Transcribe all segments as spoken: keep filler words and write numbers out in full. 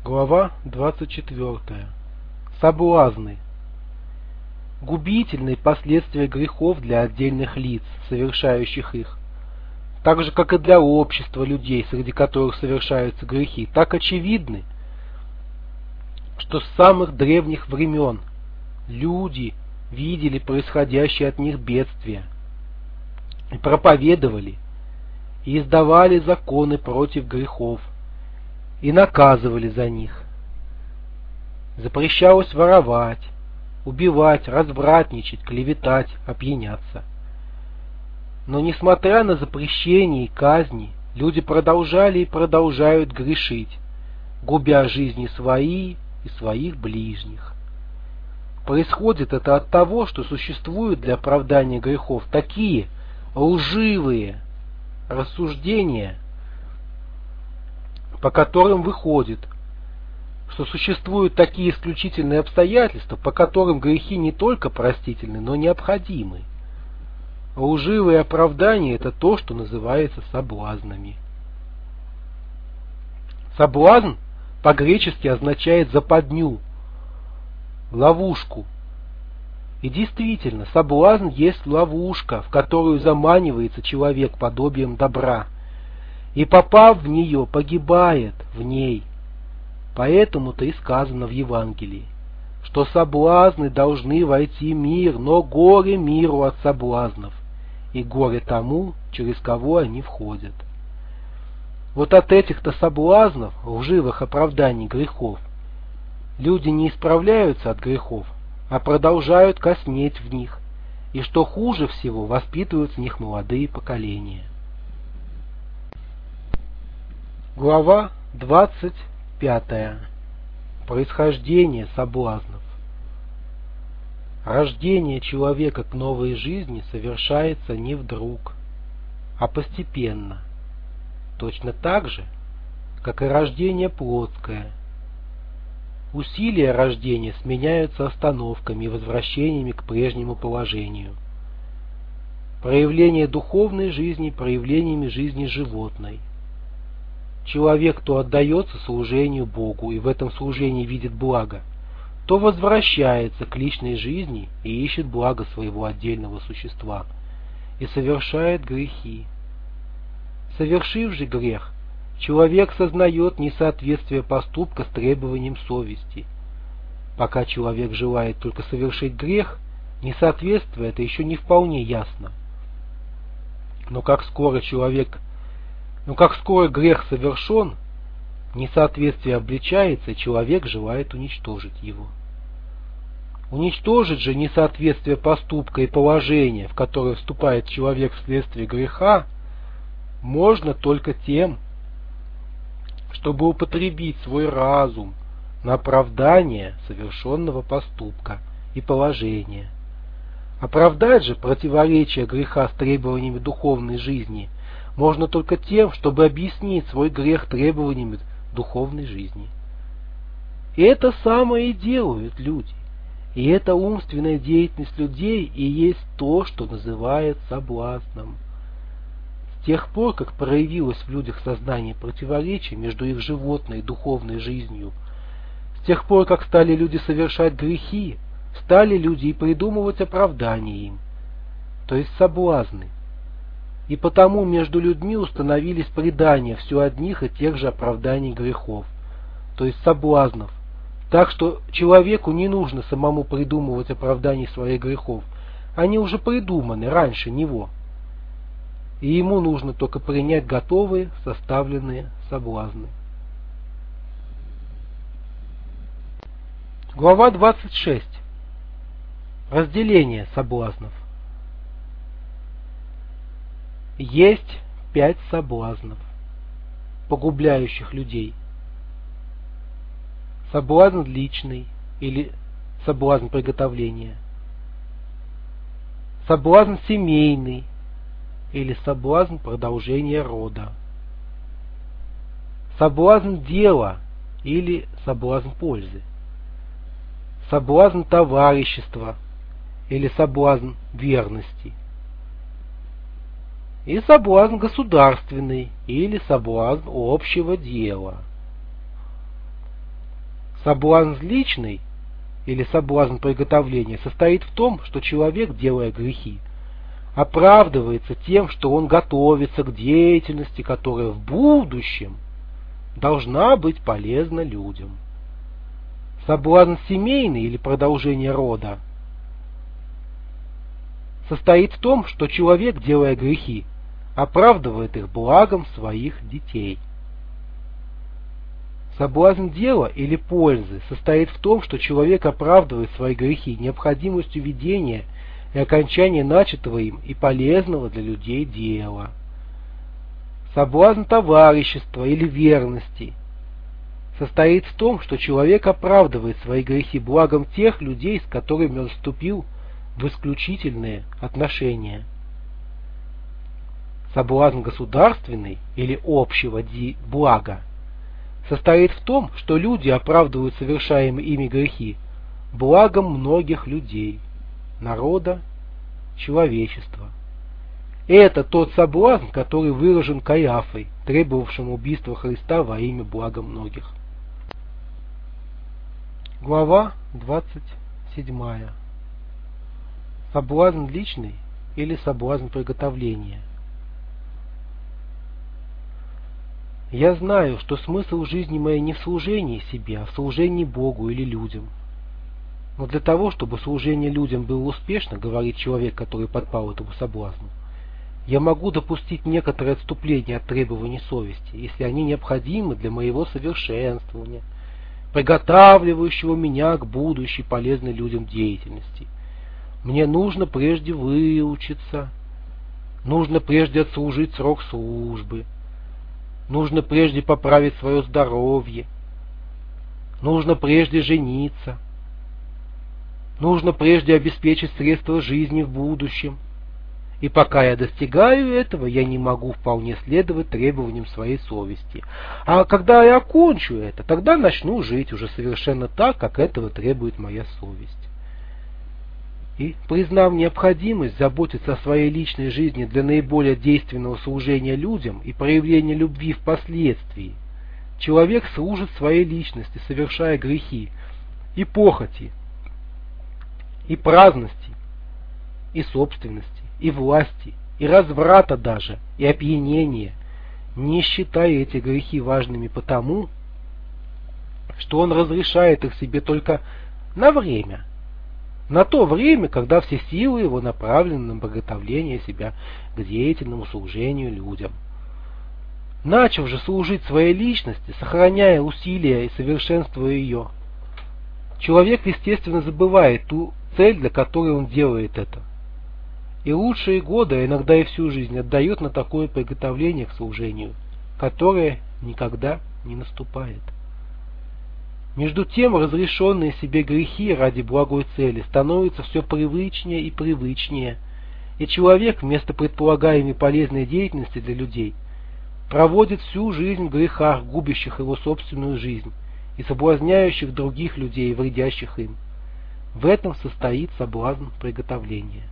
Глава двадцать четвёртая. Соблазны. Губительные последствия грехов для отдельных лиц, совершающих их, так же, как и для общества людей, среди которых совершаются грехи, так очевидны, что с самых древних времен люди видели происходящее от них бедствия и проповедовали и издавали законы против грехов, и наказывали за них. Запрещалось воровать, убивать, развратничать, клеветать, опьяняться. Но несмотря на запрещения и казни, люди продолжали и продолжают грешить, губя жизни свои и своих ближних. Происходит это от того, что существуют для оправдания грехов такие лживые рассуждения, по которым выходит, что существуют такие исключительные обстоятельства, по которым грехи не только простительны, но необходимы. Лживые оправдания — это то, что называется соблазнами. Соблазн по-гречески означает западню, ловушку. И действительно, соблазн есть ловушка, в которую заманивается человек подобием добра, и, попав в нее, погибает в ней. Поэтому-то и сказано в Евангелии, что соблазны должны войти в мир, но горе миру от соблазнов, и горе тому, через кого они входят. Вот от этих-то соблазнов, лживых оправданий грехов, люди не исправляются от грехов, а продолжают коснеть в них, и, что хуже всего, воспитывают в них молодые поколения. Глава двадцать пятая. Происхождение соблазнов. Рождение человека к новой жизни совершается не вдруг, а постепенно, точно так же, как и рождение плотское. Усилия рождения сменяются остановками и возвращениями к прежнему положению. Проявление духовной жизни проявлениями жизни животной. Человек то отдается служению Богу и в этом служении видит благо, то возвращается к личной жизни и ищет благо своего отдельного существа и совершает грехи. Совершив же грех, человек сознает несоответствие поступка с требованием совести. Пока человек желает только совершить грех, несоответствие это еще не вполне ясно. Но как скоро человек Но как скоро грех совершен, несоответствие обличается, и человек желает уничтожить его. Уничтожить же несоответствие поступка и положения, в которое вступает человек вследствие греха, можно только тем, чтобы употребить свой разум на оправдание совершенного поступка и положения. Оправдать же противоречие греха с требованиями духовной жизни можно только тем, чтобы объяснить свой грех требованиями духовной жизни. И это самое и делают люди. И эта умственная деятельность людей и есть то, что называют соблазном. С тех пор, как проявилось в людях сознание противоречия между их животной и духовной жизнью, с тех пор, как стали люди совершать грехи, стали люди и придумывать оправдания им, то есть соблазны. И потому между людьми установились предания все одних и тех же оправданий грехов, то есть соблазнов, так что человеку не нужно самому придумывать оправданий своих грехов, они уже придуманы раньше него, и ему нужно только принять готовые составленные соблазны. Глава двадцать шесть. Разделение соблазнов. Есть пять соблазнов, погубляющих людей. Соблазн личный или соблазн приготовления. Соблазн семейный или соблазн продолжения рода. Соблазн дела или соблазн пользы. Соблазн товарищества или соблазн верности. И соблазн государственный или соблазн общего дела. Соблазн личный или соблазн приготовления состоит в том, что человек, делая грехи, оправдывается тем, что он готовится к деятельности, которая в будущем должна быть полезна людям. Соблазн семейный или продолжение рода состоит в том, что человек, делая грехи, оправдывает их благом своих детей. Соблазн дела или пользы состоит в том, что человек оправдывает свои грехи необходимостью ведения и окончания начатого им и полезного для людей дела. Соблазн товарищества или верности состоит в том, что человек оправдывает свои грехи благом тех людей, с которыми он вступил в исключительные отношения. Соблазн государственный или общего блага состоит в том, что люди оправдывают совершаемые ими грехи благом многих людей, народа, человечества. Это тот соблазн, который выражен Каиафой, требовавшим убийства Христа во имя блага многих. Глава двадцать седьмая. Соблазн личный или соблазн приготовления. Я знаю, что смысл жизни моей не в служении себе, а в служении Богу или людям. Но для того, чтобы служение людям было успешно, говорит человек, который подпал этому соблазну, я могу допустить некоторое отступление от требований совести, если они необходимы для моего совершенствования, приготавливающего меня к будущей полезной людям деятельности. Мне нужно прежде выучиться, нужно прежде отслужить срок службы, нужно прежде поправить свое здоровье, нужно прежде жениться, нужно прежде обеспечить средства жизни в будущем. И пока я достигаю этого, я не могу вполне следовать требованиям своей совести. А когда я окончу это, тогда начну жить уже совершенно так, как этого требует моя совесть. И, признав необходимость заботиться о своей личной жизни для наиболее действенного служения людям и проявления любви впоследствии, человек служит своей личности, совершая грехи и похоти, и праздности, и собственности, и власти, и разврата даже, и опьянения, не считая эти грехи важными потому, что он разрешает их себе только на время, на то время, когда все силы его направлены на приготовление себя к деятельному служению людям. Начав же служить своей личности, сохраняя усилия и совершенствуя ее, человек, естественно, забывает ту цель, для которой он делает это. И лучшие годы, а иногда и всю жизнь, отдает на такое приготовление к служению, которое никогда не наступает. Между тем, разрешенные себе грехи ради благой цели становятся все привычнее и привычнее, и человек вместо предполагаемой полезной деятельности для людей проводит всю жизнь в грехах, губящих его собственную жизнь и соблазняющих других людей, вредящих им. В этом состоит соблазн приготовления.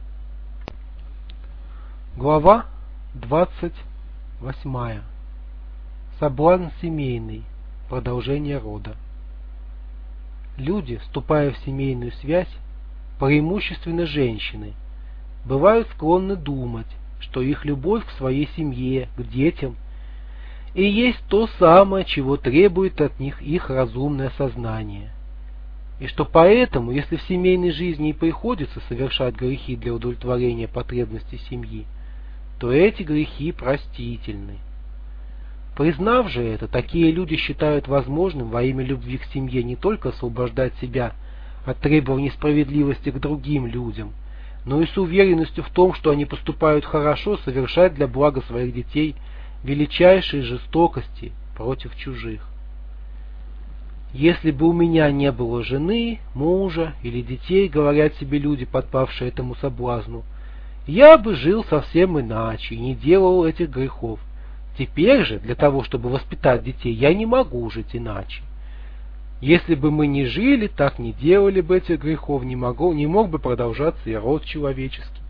Глава двадцать восьмая. Соблазн семейный. Продолжение рода. Люди, вступая в семейную связь, преимущественно женщины, бывают склонны думать, что их любовь к своей семье, к детям и есть то самое, чего требует от них их разумное сознание. И что поэтому, если в семейной жизни и приходится совершать грехи для удовлетворения потребностей семьи, то эти грехи простительны. Признав же это, такие люди считают возможным во имя любви к семье не только освобождать себя от требований справедливости к другим людям, но и с уверенностью в том, что они поступают хорошо, совершать для блага своих детей величайшие жестокости против чужих. Если бы у меня не было жены, мужа или детей, говорят себе люди, подпавшие этому соблазну, я бы жил совсем иначе и не делал этих грехов. Теперь же, для того, чтобы воспитать детей, я не могу жить иначе. Если бы мы не жили, так не делали бы этих грехов, не, могу, не мог бы продолжаться и род человеческий.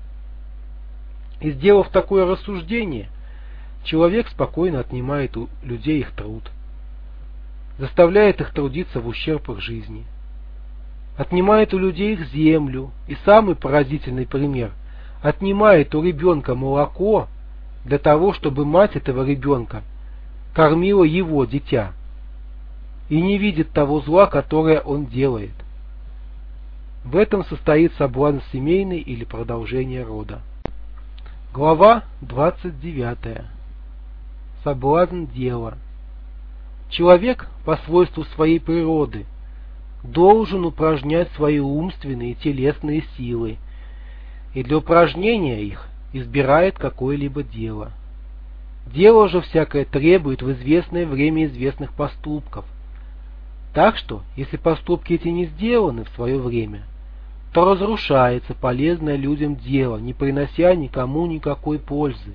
И сделав такое рассуждение, человек спокойно отнимает у людей их труд. заставляет их трудиться в ущерб их жизни, отнимает у людей их землю и, самый поразительный пример, отнимает у ребенка молоко для того, чтобы мать этого ребенка кормила его дитя и не видит того зла, которое он делает. В этом состоит соблазн семейный или продолжение рода. Глава двадцать девятая. Соблазн дела. Человек по свойству своей природы должен упражнять свои умственные и телесные силы, и для упражнения их избирает какое-либо дело. Дело же всякое требует в известное время известных поступков. Так что, если поступки эти не сделаны в свое время, то разрушается полезное людям дело, не принося никому никакой пользы.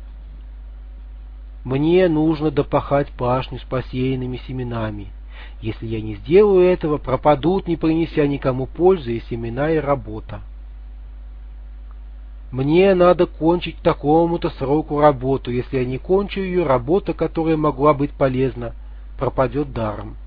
Мне нужно допахать пашню с посеянными семенами. Если я не сделаю этого, пропадут, не принеся никому пользы, и семена, и работа. Мне надо кончить к такому-то сроку работу. Если я не кончу ее, работа, которая могла быть полезна, пропадет даром.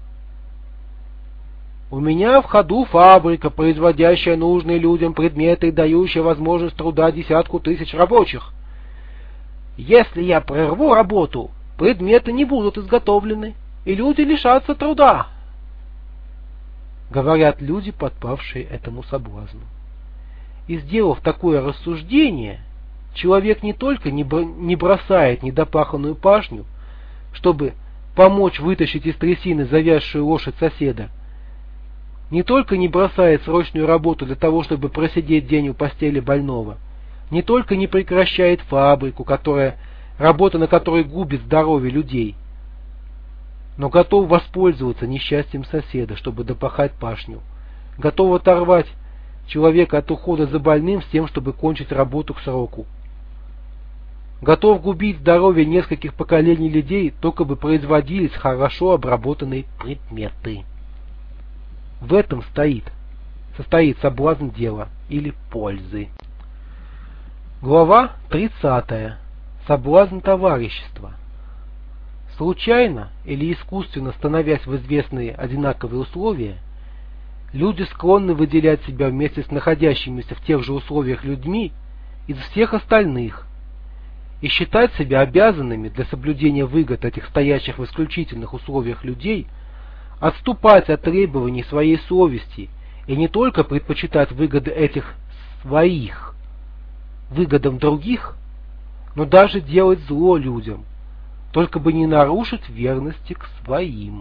У меня в ходу фабрика, производящая нужные людям предметы и дающая возможность труда десятку тысяч рабочих. Если я прерву работу, предметы не будут изготовлены, и люди лишатся труда. Говорят люди, подпавшие этому соблазну. И сделав такое рассуждение, человек не только не бросает недопаханную пашню, чтобы помочь вытащить из трясины завязшую лошадь соседа, не только не бросает срочную работу для того, чтобы просидеть день у постели больного, не только не прекращает фабрику, которая, работа на которой губит здоровье людей, но готов воспользоваться несчастьем соседа, чтобы допахать пашню, готов оторвать человека от ухода за больным с тем, чтобы кончить работу к сроку, готов губить здоровье нескольких поколений людей, только бы производились хорошо обработанные предметы. В этом стоит, состоит соблазн дела или пользы. Глава тридцатая. Соблазн товарищества. Случайно или искусственно становясь в известные одинаковые условия, люди склонны выделять себя вместе с находящимися в тех же условиях людьми из всех остальных и считать себя обязанными для соблюдения выгод этих стоящих в исключительных условиях людей отступать от требований своей совести и не только предпочитать выгоды этих своих выгодам других, но даже делать зло людям, только бы не нарушить верности к своим.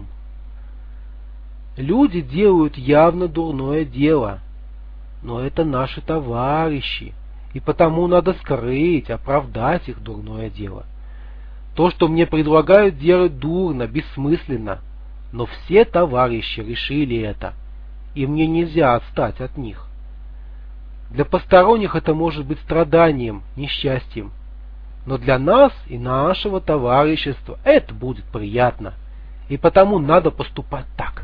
Люди делают явно дурное дело, но это наши товарищи, и потому надо скрыть, оправдать их дурное дело. То, что мне предлагают делать дурно, бессмысленно, но все товарищи решили это, и мне нельзя отстать от них. Для посторонних это может быть страданием, несчастьем, но для нас и нашего товарищества это будет приятно, и потому надо поступать так.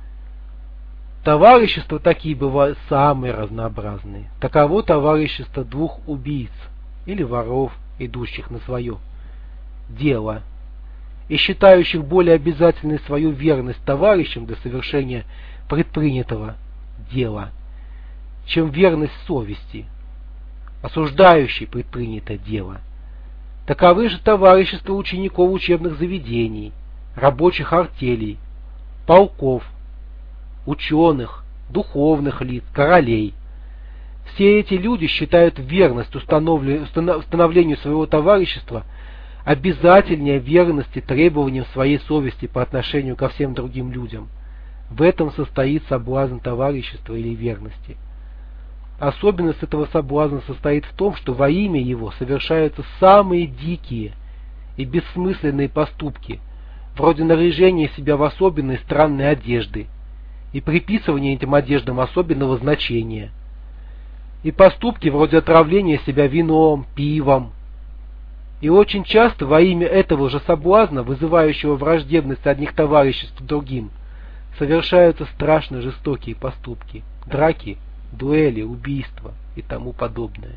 Товарищества такие бывают самые разнообразные. Таково товарищество двух убийц или воров, идущих на свое дело, и считающих более обязательной свою верность товарищам для совершения предпринятого дела, чем верность совести, осуждающей предпринятое дело. Таковы же товарищества учеников учебных заведений, рабочих артелей, полков, ученых, духовных лиц, королей. Все эти люди считают верность установлению своего товарищества обязательнее верности требованиям своей совести по отношению ко всем другим людям. В этом состоит соблазн товарищества или верности. Особенность этого соблазна состоит в том, что во имя его совершаются самые дикие и бессмысленные поступки, вроде наряжения себя в особенные странные одежды и приписывания этим одеждам особенного значения, и поступки вроде отравления себя вином, пивом. И очень часто во имя этого же соблазна, вызывающего враждебность одних товариществ другим, совершаются страшно жестокие поступки, драки, дуэли, убийства и тому подобное.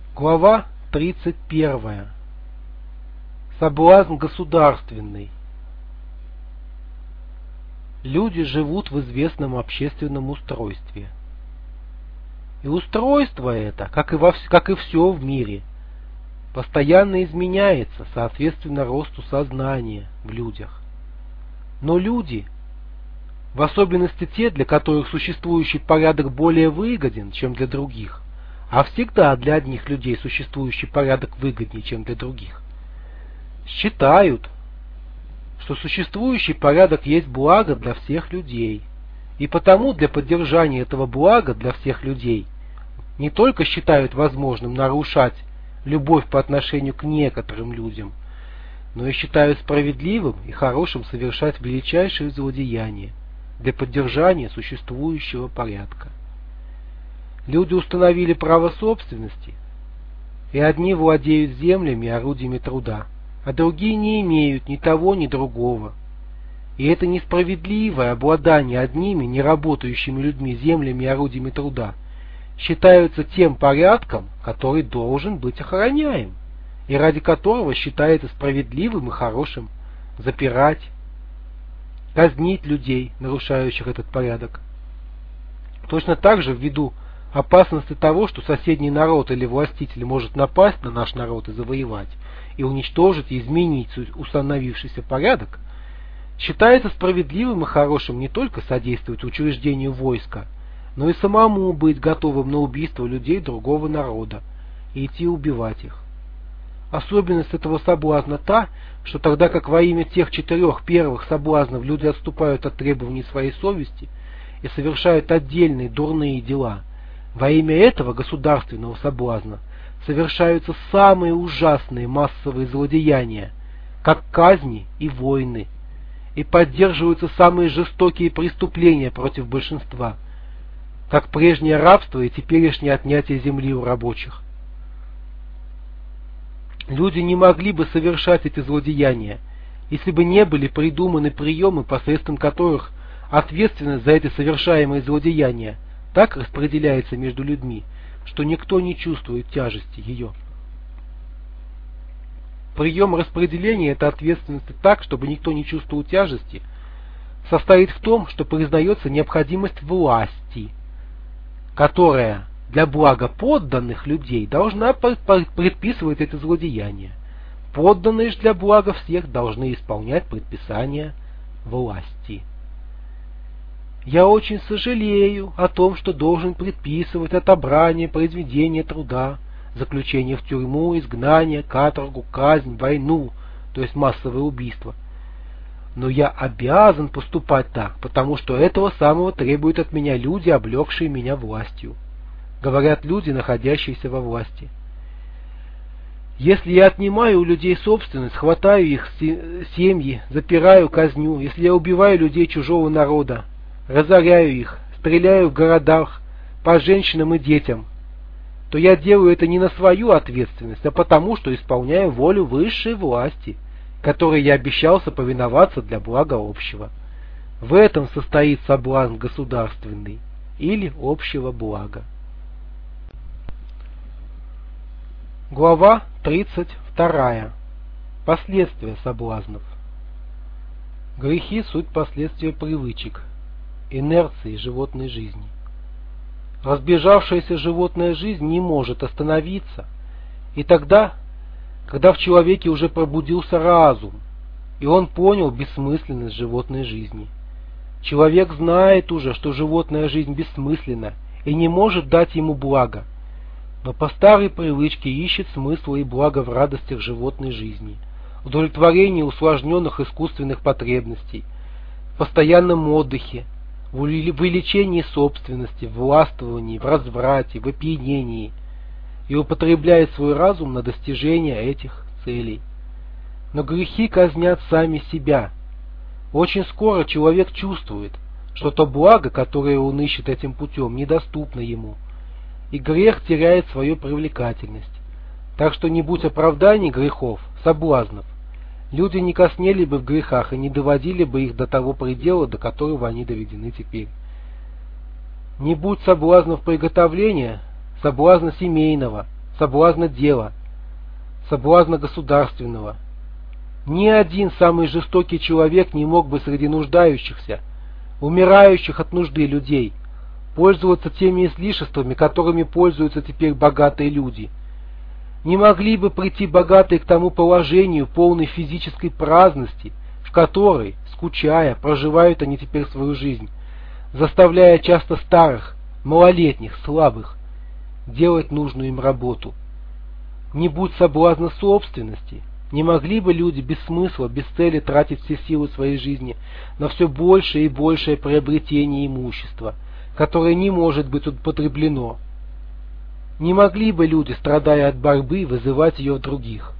Глава тридцать первая. Соблазн государственный люди живут в известном общественном устройстве. И устройство это, как и, во, как и все в мире, постоянно изменяется соответственно росту сознания в людях. Но люди, в особенности те, для которых существующий порядок более выгоден, чем для других, а всегда для одних людей существующий порядок выгоднее, чем для других, считают, что существующий порядок есть благо для всех людей, и потому для поддержания этого блага для всех людей не только считают возможным нарушать любовь по отношению к некоторым людям, но и считают справедливым и хорошим совершать величайшие злодеяния для поддержания существующего порядка. Люди установили право собственности, и одни владеют землями и орудиями труда, а другие не имеют ни того, ни другого. И это несправедливое обладание одними неработающими людьми землями и орудиями труда считаются тем порядком, который должен быть охраняем, и ради которого считается справедливым и хорошим запирать, казнить людей, нарушающих этот порядок. Точно так же, ввиду опасности того, что соседний народ или властитель может напасть на наш народ и завоевать, и уничтожить и изменить установившийся порядок, считается справедливым и хорошим не только содействовать учреждению войска, но и самому быть готовым на убийство людей другого народа и идти убивать их. Особенность этого соблазна та, что тогда как во имя тех четырех первых соблазнов люди отступают от требований своей совести и совершают отдельные дурные дела, во имя этого государственного соблазна совершаются самые ужасные массовые злодеяния, как казни и войны, и поддерживаются самые жестокие преступления против большинства, как прежнее рабство и теперешнее отнятие земли у рабочих. Люди не могли бы совершать эти злодеяния, если бы не были придуманы приемы, посредством которых ответственность за эти совершаемые злодеяния так распределяется между людьми, что никто не чувствует тяжести ее. Прием распределения этой ответственности так, чтобы никто не чувствовал тяжести, состоит в том, что признается необходимость власти, которая для блага подданных людей должна предписывать это злодеяние. Подданные же для блага всех должны исполнять предписания власти. Я очень сожалею о том, что должен предписывать отобрание произведения труда, заключение в тюрьму, изгнание, каторгу, казнь, войну, то есть массовое убийство. Но я обязан поступать так, потому что этого самого требуют от меня люди, облегшие меня властью. Говорят люди, находящиеся во власти. Если я отнимаю у людей собственность, хватаю их семьи, запираю, казню, если я убиваю людей чужого народа, разоряю их, стреляю в городах по женщинам и детям, то я делаю это не на свою ответственность, а потому, что исполняю волю высшей власти, которой я обещался повиноваться для блага общего. В этом состоит соблазн государственный или общего блага. Глава тридцать вторая. Последствия соблазнов. Грехи – суть последствия привычек, инерции животной жизни. Разбежавшаяся животная жизнь не может остановиться, и тогда, когда в человеке уже пробудился разум, и он понял бессмысленность животной жизни. Человек знает уже, что животная жизнь бессмысленна и не может дать ему блага, но по старой привычке ищет смысла и блага в радостях животной жизни, удовлетворении усложненных искусственных потребностей, в постоянном отдыхе, в увеличении собственности, в властвовании, в разврате, в опьянении, и употребляет свой разум на достижение этих целей. Но грехи казнят сами себя. Очень скоро человек чувствует, что то благо, которое он ищет этим путем, недоступно ему, и грех теряет свою привлекательность. Так что не будь оправданий грехов, соблазнов, люди не коснели бы в грехах и не доводили бы их до того предела, до которого они доведены теперь. Не будь соблазнов приготовления, соблазна семейного, соблазна дела, соблазна государственного, ни один самый жестокий человек не мог бы среди нуждающихся умирающих от нужды людей, пользоваться теми излишествами, которыми пользуются теперь богатые люди? Не могли бы прийти богатые к тому положению полной физической праздности, в которой, скучая, проживают они теперь свою жизнь, заставляя часто старых, малолетних, слабых делать нужную им работу? Не будь соблазна собственности, не могли бы люди без смысла, без цели тратить все силы своей жизни на все большее и большее приобретение имущества, которое не может быть употреблено? Не могли бы люди, страдая от борьбы, вызывать ее в других?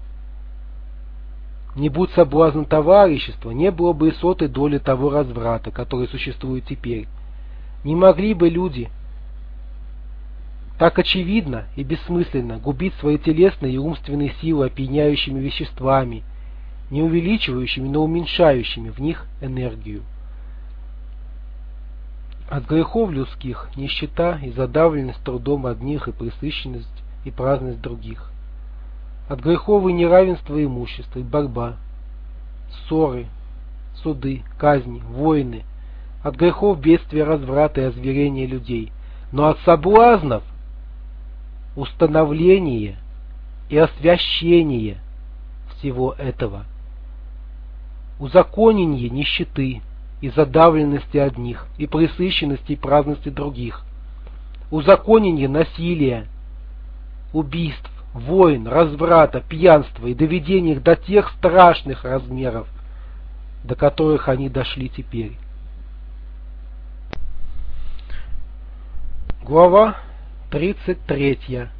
Не будь соблазна товарищества, не было бы и сотой доли того разврата, который существует теперь. Не могли бы люди так очевидно и бессмысленно губить свои телесные и умственные силы опьяняющими веществами, не увеличивающими, но уменьшающими в них энергию. От грехов людских нищета и задавленность трудом одних и пресыщенность и праздность других. От грехов и неравенства имущества и борьба, ссоры, суды, казни, войны. От грехов бедствия, разврата и озверения людей. Но от соблазнов установление и освящение всего этого. Узаконение нищеты и задавленности одних, и пресыщенности и праздности других. Узаконение насилия, убийств, войн, разврата, пьянства и доведения их до тех страшных размеров, до которых они дошли теперь. Глава тридцать третья.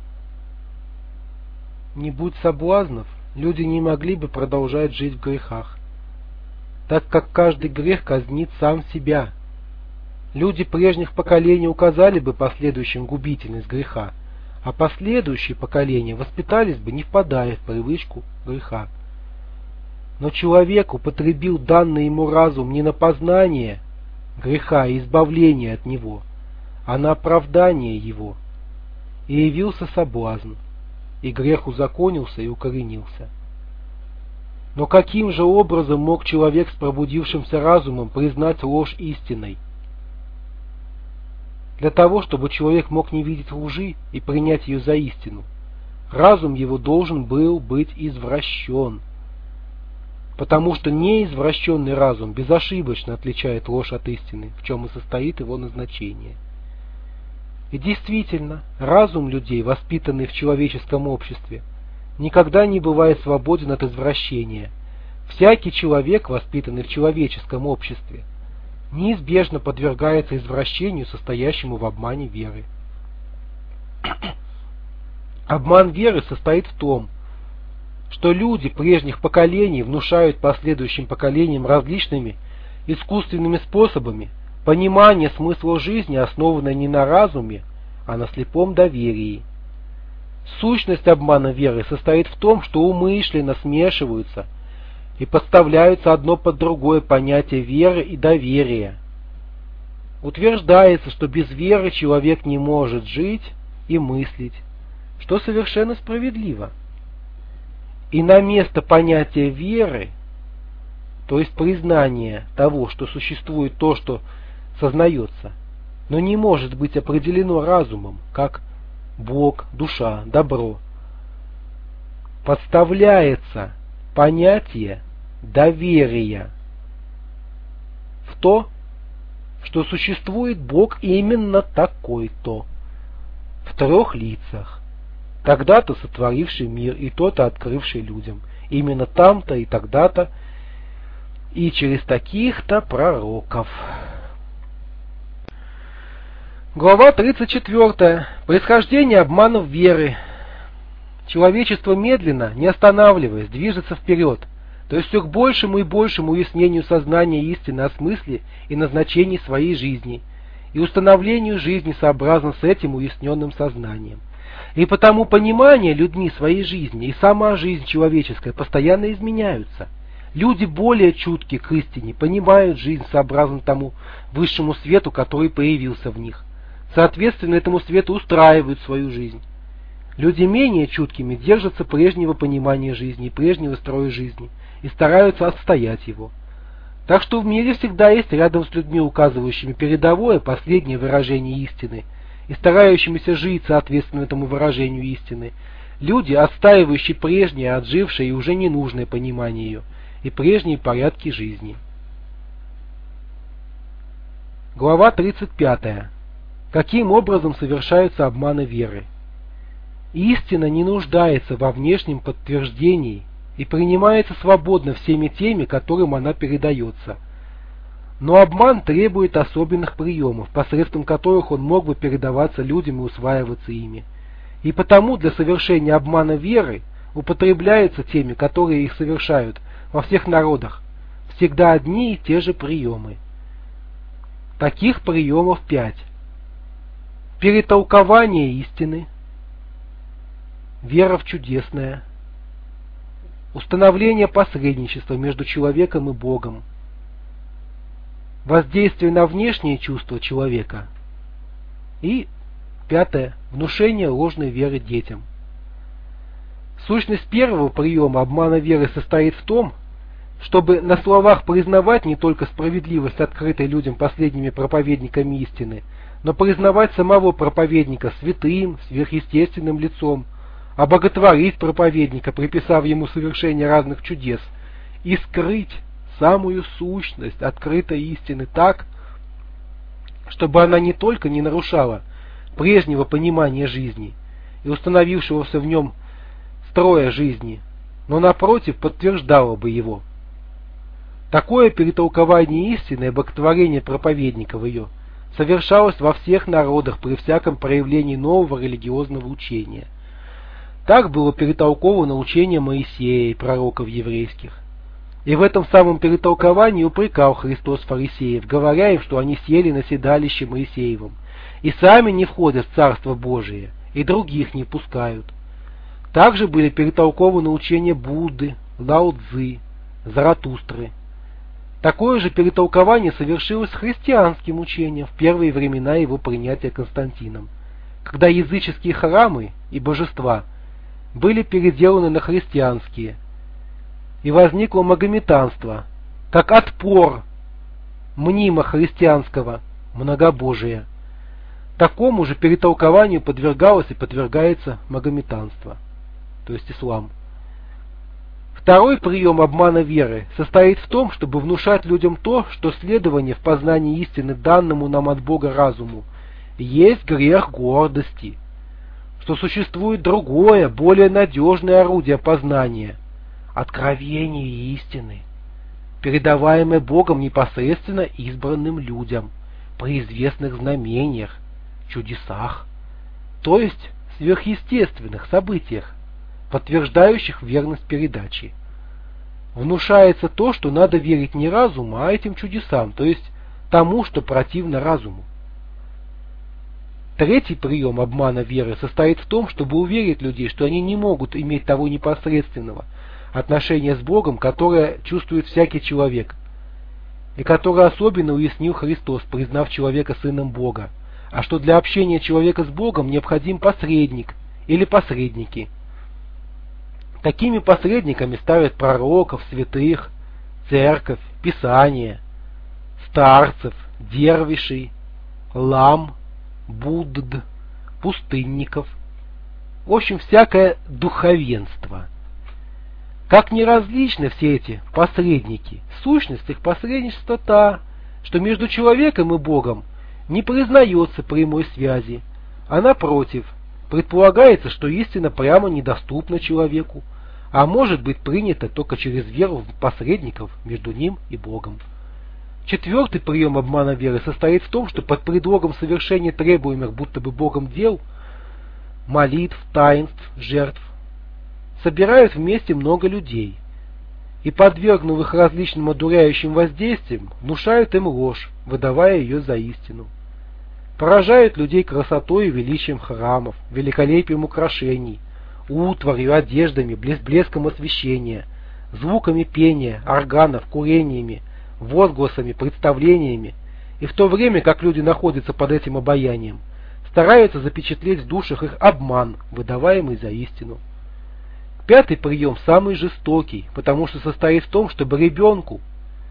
Не будь соблазнов, люди не могли бы продолжать жить в грехах, так как каждый грех казнит сам себя. Люди прежних поколений указали бы последующим губительность греха, а последующие поколения воспитались бы, не впадая в привычку греха. Но человек употребил данный ему разум не на познание греха и избавление от него, а на оправдание его. И явился соблазн, и грех узаконился и укоренился. Но каким же образом мог человек с пробудившимся разумом признать ложь истиной? Для того, чтобы человек мог не видеть лжи и принять ее за истину, разум его должен был быть извращен, потому что неизвращенный разум безошибочно отличает ложь от истины, в чем и состоит его назначение. И действительно, разум людей, воспитанный в человеческом обществе, никогда не бывает свободен от извращения. Всякий человек, воспитанный в человеческом обществе, неизбежно подвергается извращению, состоящему в обмане веры. Обман веры состоит в том, что люди прежних поколений внушают последующим поколениям различными искусственными способами понимание смысла жизни, основанное не на разуме, а на слепом доверии. Сущность обмана веры состоит в том, что умышленно смешиваются и подставляются одно под другое понятия веры и доверия. Утверждается, что без веры человек не может жить и мыслить, что совершенно справедливо. И на место понятия веры, то есть признания того, что существует то, что сознается, но не может быть определено разумом, как Бог, душа, добро, подставляется понятие доверия в то, что существует Бог именно такой-то, в трех лицах, тогда-то сотворивший мир и то-то открывший людям, именно там-то и тогда-то, и через таких-то пророков. Глава тридцать четвёртая. Происхождение обманов веры. Человечество медленно, не останавливаясь, движется вперед, то есть все к большему и большему уяснению сознания истины о смысле и назначении своей жизни, и установлению жизни сообразно с этим уясненным сознанием. И потому понимание людьми своей жизни и сама жизнь человеческая постоянно изменяются. Люди более чутки к истине понимают жизнь сообразно тому высшему свету, который появился в них. Соответственно, этому свету устраивают свою жизнь. Люди менее чуткими держатся прежнего понимания жизни и прежнего строя жизни и стараются отстоять его. Так что в мире всегда есть рядом с людьми, указывающими передовое, последнее выражение истины, и старающимися жить соответственно этому выражению истины, люди, отстаивающие прежнее, отжившее и уже ненужное понимание ее, и прежние порядки жизни. Глава тридцать пятая. Каким образом совершаются обманы веры? Истина не нуждается во внешнем подтверждении и принимается свободно всеми теми, которым она передается. Но обман требует особенных приемов, посредством которых он мог бы передаваться людям и усваиваться ими. И потому для совершения обмана веры употребляются теми, которые их совершают во всех народах, всегда одни и те же приемы. Таких приемов пять. Перетолкование истины, вера в чудесное, установление посредничества между человеком и Богом, воздействие на внешние чувства человека и, пятое, внушение ложной веры детям. Сущность первого приема обмана веры состоит в том, чтобы на словах признавать не только справедливость, открытой людям последними проповедниками истины, но признавать самого проповедника святым, сверхъестественным лицом, обоготворить проповедника, приписав ему совершение разных чудес, и скрыть самую сущность открытой истины так, чтобы она не только не нарушала прежнего понимания жизни и установившегося в нем строя жизни, но напротив подтверждала бы его. Такое перетолкование истины и обоготворение проповедников ее совершалось во всех народах при всяком проявлении нового религиозного учения. Так было перетолковано учение Моисея и пророков еврейских. И в этом самом перетолковании упрекал Христос фарисеев, говоря им, что они сели на седалище Моисеевом, и сами не входят в Царство Божие, и других не пускают. Также были перетолкованы учения Будды, Лао-цзы, Заратустры. Такое же перетолкование совершилось с христианским учением в первые времена его принятия Константином, когда языческие храмы и божества были переделаны на христианские, и возникло магометанство, как отпор мнимо-христианского многобожия. Такому же перетолкованию подвергалось и подвергается магометанство, то есть ислам. Второй прием обмана веры состоит в том, чтобы внушать людям то, что следование в познании истины данному нам от Бога разуму есть грех гордости, что существует другое, более надежное орудие познания – откровение истины, передаваемое Богом непосредственно избранным людям при известных знамениях, чудесах, то есть сверхъестественных событиях, подтверждающих верность передачи. Внушается то, что надо верить не разуму, а этим чудесам, то есть тому, что противно разуму. Третий прием обмана веры состоит в том, чтобы уверить людей, что они не могут иметь того непосредственного отношения с Богом, которое чувствует всякий человек, и которое особенно уяснил Христос, признав человека сыном Бога, а что для общения человека с Богом необходим посредник или посредники. Такими посредниками ставят пророков, святых, церковь, писание, старцев, дервишей, лам, будд, пустынников, в общем, всякое духовенство. Как неразличны все эти посредники, сущность их посредничества та, что между человеком и Богом не признается прямой связи, а напротив, предполагается, что истина прямо недоступна человеку, а может быть принята только через веру в посредников между ним и Богом. Четвертый прием обмана веры состоит в том, что под предлогом совершения требуемых будто бы Богом дел, молитв, таинств, жертв, собирают вместе много людей и, подвергнув их различным одуряющим воздействиям, внушают им ложь, выдавая ее за истину. Поражают людей красотой и величием храмов, великолепием украшений, утварью, одеждами, блеском освещения, звуками пения, органов, курениями, возгласами, представлениями, и в то время, как люди находятся под этим обаянием, стараются запечатлеть в душах их обман, выдаваемый за истину. Пятый прием самый жестокий, потому что состоит в том, чтобы ребенку с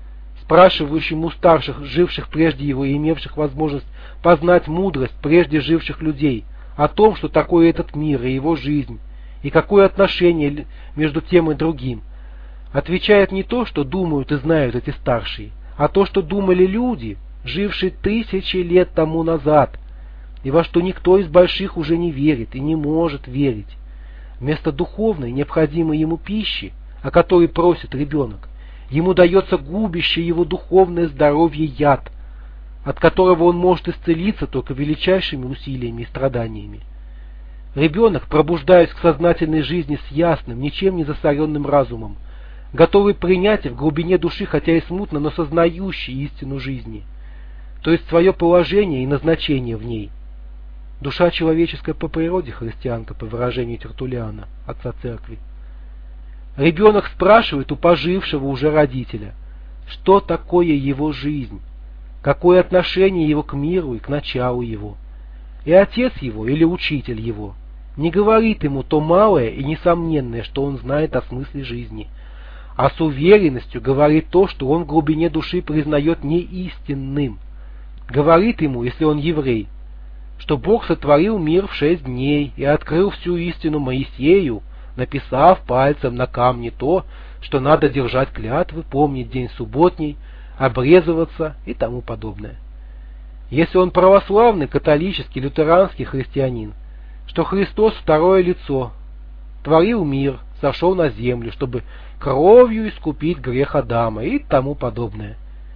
спрашивающим у старших, живших прежде его и имевших возможность познать мудрость прежде живших людей, о том, что такое этот мир и его жизнь, и какое отношение между тем и другим, отвечает не то, что думают и знают эти старшие, а то, что думали люди, жившие тысячи лет тому назад, и во что никто из больших уже не верит и не может верить. Вместо духовной, необходимой ему пищи, о которой просит ребенок, ему дается губящий его духовное здоровье яд, от которого он может исцелиться только величайшими усилиями и страданиями. Ребенок, пробуждаясь к сознательной жизни с ясным, ничем не засоренным разумом, готовый принять в глубине души, хотя и смутно, но сознающий истину жизни, то есть свое положение и назначение в ней. Душа человеческая по природе христианка, по выражению Тертуллиана, отца церкви. Ребенок спрашивает у пожившего уже родителя, что такое его жизнь, какое отношение его к миру и к началу его. И отец его или учитель его не говорит ему то малое и несомненное, что он знает о смысле жизни, а с уверенностью говорит то, что он в глубине души признает неистинным. Говорит ему, если он еврей, что Бог сотворил мир в шесть дней и открыл всю истину Моисею, написав пальцем на камне то, что надо держать клятвы, помнить день субботний, обрезываться и тому подобное. Если он православный, католический, лютеранский христианин, что Христос второе лицо, творил мир, сошел на землю, чтобы кровью искупить грех Адама и тому подобное.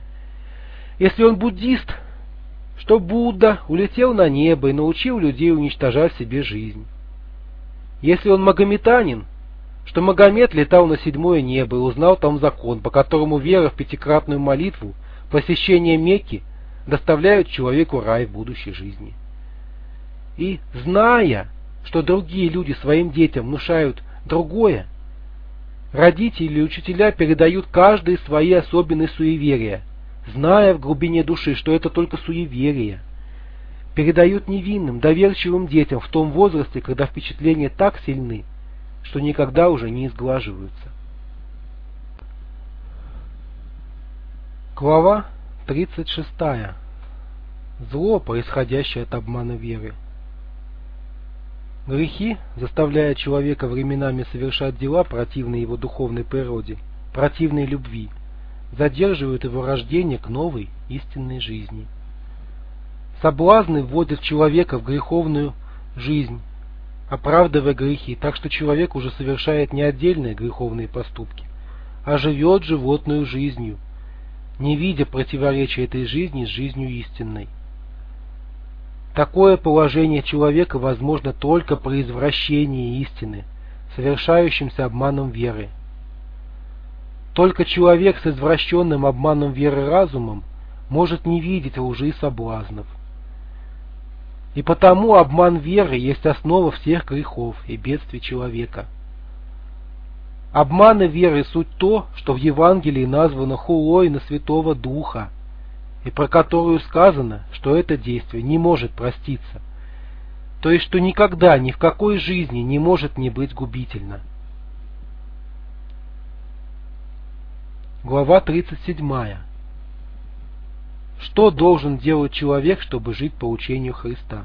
Если он буддист, что Будда улетел на небо и научил людей уничтожать себе жизнь. Если он магометанин, что Магомед летал на седьмое небо и узнал там закон, по которому вера в пятикратную молитву, посещение Мекки доставляют человеку рай в будущей жизни. И, зная, что другие люди своим детям внушают другое, родители и учителя передают каждый свои особенные суеверия, зная в глубине души, что это только суеверие, передают невинным, доверчивым детям в том возрасте, когда впечатления так сильны, что никогда уже не изглаживаются. Глава тридцать шестая. Зло, происходящее от обмана веры. Грехи, заставляя человека временами совершать дела, противные его духовной природе, противные любви, задерживают его рождение к новой истинной жизни. Соблазны вводят человека в греховную жизнь, оправдывая грехи, так что человек уже совершает не отдельные греховные поступки, а живет животную жизнью, не видя противоречия этой жизни с жизнью истинной. Такое положение человека возможно только при извращении истины, совершающемся обманом веры. Только человек с извращенным обманом веры разумом может не видеть лжи и соблазнов. И потому обман веры есть основа всех грехов и бедствий человека. Обманы веры суть то, что в Евангелии названо хулой на Святого Духа, и про которую сказано, что это действие не может проститься, то есть что никогда ни в какой жизни не может не быть губительно. Глава тридцать седьмая. Что должен делать человек, чтобы жить по учению Христа?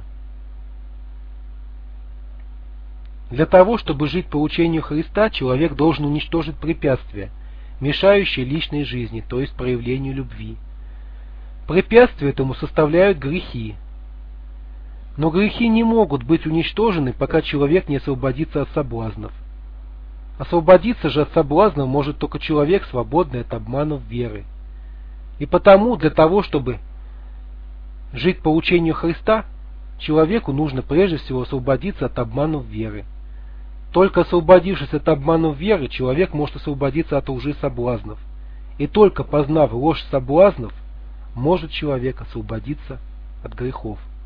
Для того, чтобы жить по учению Христа, человек должен уничтожить препятствия, мешающие личной жизни, то есть проявлению любви. Препятствия этому составляют грехи. Но грехи не могут быть уничтожены, пока человек не освободится от соблазнов. Освободиться же от соблазнов может только человек, свободный от обманов веры. И потому, для того, чтобы жить по учению Христа, человеку нужно прежде всего освободиться от обманов веры. Только освободившись от обманов веры, человек может освободиться от лжи соблазнов. И только познав ложь соблазнов, может человек освободиться от грехов.